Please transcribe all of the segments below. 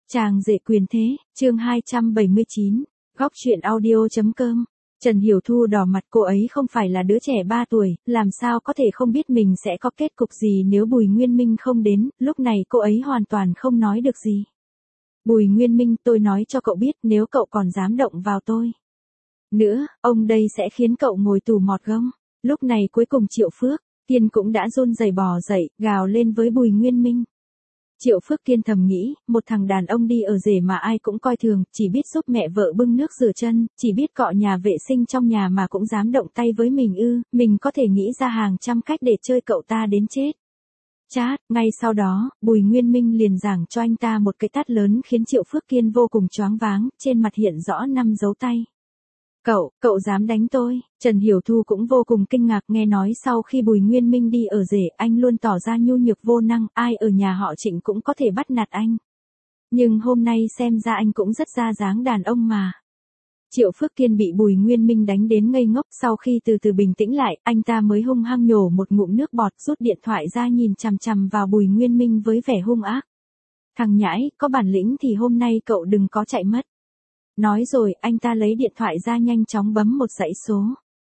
Chàng rể quyền thế, chương 279, góc truyện audio.com. Trần Hiểu Thu đỏ mặt, cô ấy không phải là đứa trẻ 3 tuổi, làm sao có thể không biết mình sẽ có kết cục gì nếu Bùi Nguyên Minh không đến, lúc này cô ấy hoàn toàn không nói được gì. Bùi Nguyên Minh, tôi nói cho cậu biết, nếu cậu còn dám động vào tôi nữa, ông đây sẽ khiến cậu ngồi tù mọt gông. Lúc này cuối cùng Triệu Phước Kiên cũng đã run rẩy bò dậy, gào lên với Bùi Nguyên Minh. Triệu Phước Kiên thầm nghĩ, một thằng đàn ông đi ở rể mà ai cũng coi thường, chỉ biết giúp mẹ vợ bưng nước rửa chân, chỉ biết cọ nhà vệ sinh trong nhà mà cũng dám động tay với mình ư, mình có thể nghĩ ra hàng trăm cách để chơi cậu ta đến chết. Chát, ngay sau đó, Bùi Nguyên Minh liền giảng cho anh ta một cái tát lớn khiến Triệu Phước Kiên vô cùng choáng váng, trên mặt hiện rõ 5 dấu tay. Cậu dám đánh tôi? Trần Hiểu Thu cũng vô cùng kinh ngạc, nghe nói sau khi Bùi Nguyên Minh đi ở rể, anh luôn tỏ ra nhu nhược vô năng, ai ở nhà họ Trịnh cũng có thể bắt nạt anh. Nhưng hôm nay xem ra anh cũng rất ra dáng đàn ông mà. Triệu Phước Kiên bị Bùi Nguyên Minh đánh đến ngây ngốc, sau khi từ từ bình tĩnh lại, anh ta mới hung hăng nhổ một ngụm nước bọt, rút điện thoại ra nhìn chằm chằm vào Bùi Nguyên Minh với vẻ hung ác. Thằng nhãi, có bản lĩnh thì hôm nay cậu đừng có chạy mất. Nói rồi, anh ta lấy điện thoại ra nhanh chóng bấm một dãy số.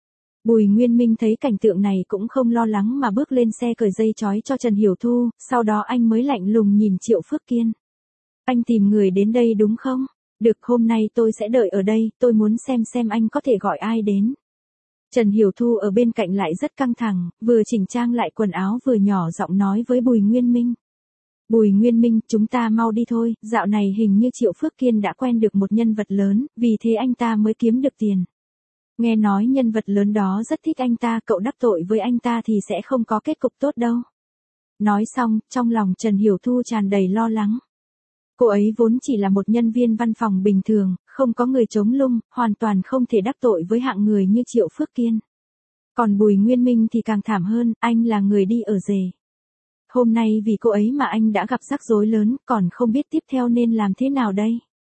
Bùi Nguyên Minh thấy cảnh tượng này cũng không lo lắng mà bước lên xe cởi dây trói cho Trần Hiểu Thu, sau đó anh mới lạnh lùng nhìn Triệu Phước Kiên. Anh tìm người đến đây đúng không? Được, hôm nay tôi sẽ đợi ở đây, tôi muốn xem anh có thể gọi ai đến. Trần Hiểu Thu ở bên cạnh lại rất căng thẳng, vừa chỉnh trang lại quần áo vừa nhỏ giọng nói với Bùi Nguyên Minh. Bùi Nguyên Minh, chúng ta mau đi thôi, dạo này hình như Triệu Phước Kiên đã quen được một nhân vật lớn, vì thế anh ta mới kiếm được tiền. Nghe nói nhân vật lớn đó rất thích anh ta, cậu đắc tội với anh ta thì sẽ không có kết cục tốt đâu. Nói xong, trong lòng Trần Hiểu Thu tràn đầy lo lắng. Cô ấy vốn chỉ là một nhân viên văn phòng bình thường, không có người chống lưng, hoàn toàn không thể đắc tội với hạng người như Triệu Phước Kiên. Còn Bùi Nguyên Minh thì càng thảm hơn, anh là người đi ở rể. Hôm nay vì cô ấy mà anh đã gặp rắc rối lớn, còn không biết tiếp theo nên làm thế nào đây.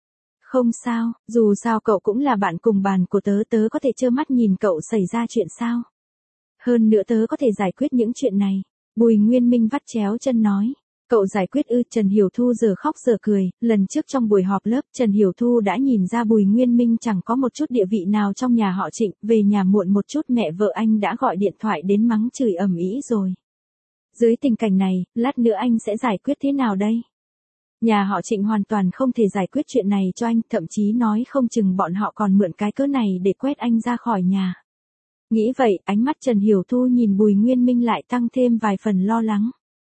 Không sao, dù sao cậu cũng là bạn cùng bàn của tớ, tớ có thể trơ mắt nhìn cậu xảy ra chuyện sao. Hơn nữa tớ có thể giải quyết những chuyện này. Bùi Nguyên Minh vắt chéo chân nói. Cậu giải quyết ư? Trần Hiểu Thu giờ khóc giờ cười, lần trước trong buổi họp lớp Trần Hiểu Thu đã nhìn ra Bùi Nguyên Minh chẳng có một chút địa vị nào trong nhà họ Trịnh, về nhà muộn một chút mẹ vợ anh đã gọi điện thoại đến mắng chửi ầm ĩ rồi. Dưới tình cảnh này, lát nữa anh sẽ giải quyết thế nào đây? Nhà họ Trịnh hoàn toàn không thể giải quyết chuyện này cho anh, thậm chí nói không chừng bọn họ còn mượn cái cớ này để quét anh ra khỏi nhà. Nghĩ vậy, ánh mắt Trần Hiểu Thu nhìn Bùi Nguyên Minh lại tăng thêm vài phần lo lắng.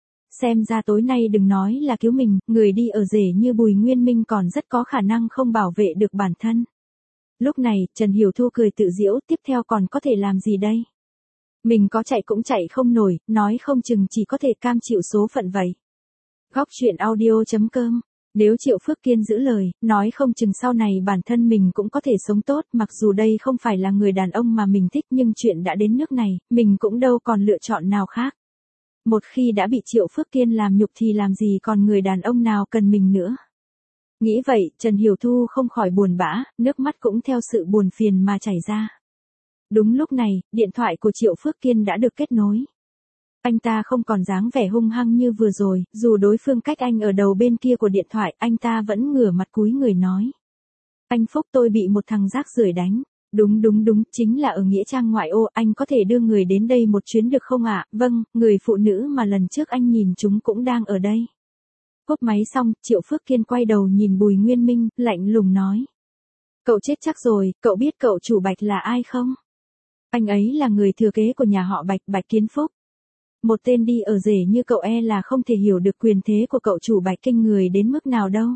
Xem ra tối nay đừng nói là cứu mình, người đi ở rể như Bùi Nguyên Minh còn rất có khả năng không bảo vệ được bản thân. Lúc này, Trần Hiểu Thu cười tự giễu, tiếp theo còn có thể làm gì đây? Mình có chạy cũng chạy không nổi, nói không chừng chỉ có thể cam chịu số phận vậy. Góc truyện audio.com. Nếu Triệu Phước Kiên giữ lời, nói không chừng sau này bản thân mình cũng có thể sống tốt, mặc dù đây không phải là người đàn ông mà mình thích, nhưng chuyện đã đến nước này, mình cũng đâu còn lựa chọn nào khác. Một khi đã bị Triệu Phước Kiên làm nhục thì làm gì còn người đàn ông nào cần mình nữa. Nghĩ vậy, Trần Hiểu Thu không khỏi buồn bã, nước mắt cũng theo sự buồn phiền mà chảy ra. Đúng lúc này, điện thoại của Triệu Phước Kiên đã được kết nối. Anh ta không còn dáng vẻ hung hăng như vừa rồi, dù đối phương cách anh ở đầu bên kia của điện thoại, anh ta vẫn ngửa mặt cúi người nói. Anh Phúc, tôi bị một thằng rác rưởi đánh. Đúng, chính là ở Nghĩa Trang ngoại ô, anh có thể đưa người đến đây một chuyến được không ạ? Vâng, người phụ nữ mà lần trước anh nhìn chúng cũng đang ở đây. Cúp máy xong, Triệu Phước Kiên quay đầu nhìn Bùi Nguyên Minh, lạnh lùng nói. Cậu chết chắc rồi, cậu biết cậu chủ Bạch là ai không? Anh ấy là người thừa kế của nhà họ Bạch, Bạch Kiến Phúc. Một tên đi ở rể như cậu là không thể hiểu được quyền thế của cậu chủ Bạch kinh người đến mức nào đâu.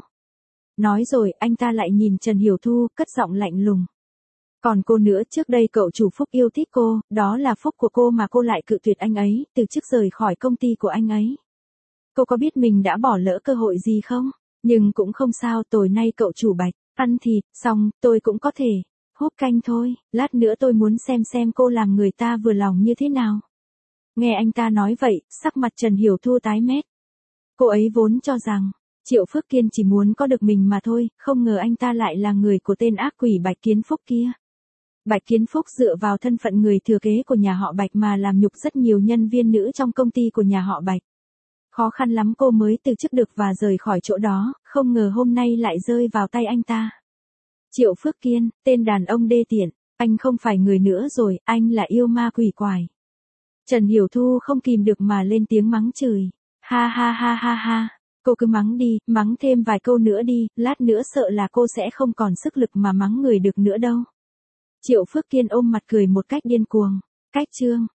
Nói rồi, anh ta lại nhìn Trần Hiểu Thu, cất giọng lạnh lùng. Còn cô nữa, trước đây cậu chủ Phúc yêu thích cô, đó là phúc của cô mà cô lại cự tuyệt anh ấy, từ chức rời khỏi công ty của anh ấy. Cô có biết mình đã bỏ lỡ cơ hội gì không? Nhưng cũng không sao, tối nay cậu chủ Bạch, ăn thịt, xong, tôi cũng có thể húp canh thôi, lát nữa tôi muốn xem cô làm người ta vừa lòng như thế nào. Nghe anh ta nói vậy, sắc mặt Trần Hiểu Thu tái mét. Cô ấy vốn cho rằng, Triệu Phước Kiên chỉ muốn có được mình mà thôi, không ngờ anh ta lại là người của tên ác quỷ Bạch Kiến Phúc kia. Bạch Kiến Phúc dựa vào thân phận người thừa kế của nhà họ Bạch mà làm nhục rất nhiều nhân viên nữ trong công ty của nhà họ Bạch. Khó khăn lắm cô mới từ chức được và rời khỏi chỗ đó, không ngờ hôm nay lại rơi vào tay anh ta. Triệu Phước Kiên, tên đàn ông đê tiện, anh không phải người nữa rồi, anh là yêu ma quỷ quái. Trần Hiểu Thu không kìm được mà lên tiếng mắng chửi. Ha ha ha ha ha, cô cứ mắng đi, mắng thêm vài câu nữa đi, lát nữa sợ là cô sẽ không còn sức lực mà mắng người được nữa đâu. Triệu Phước Kiên ôm mặt cười một cách điên cuồng. Cách chương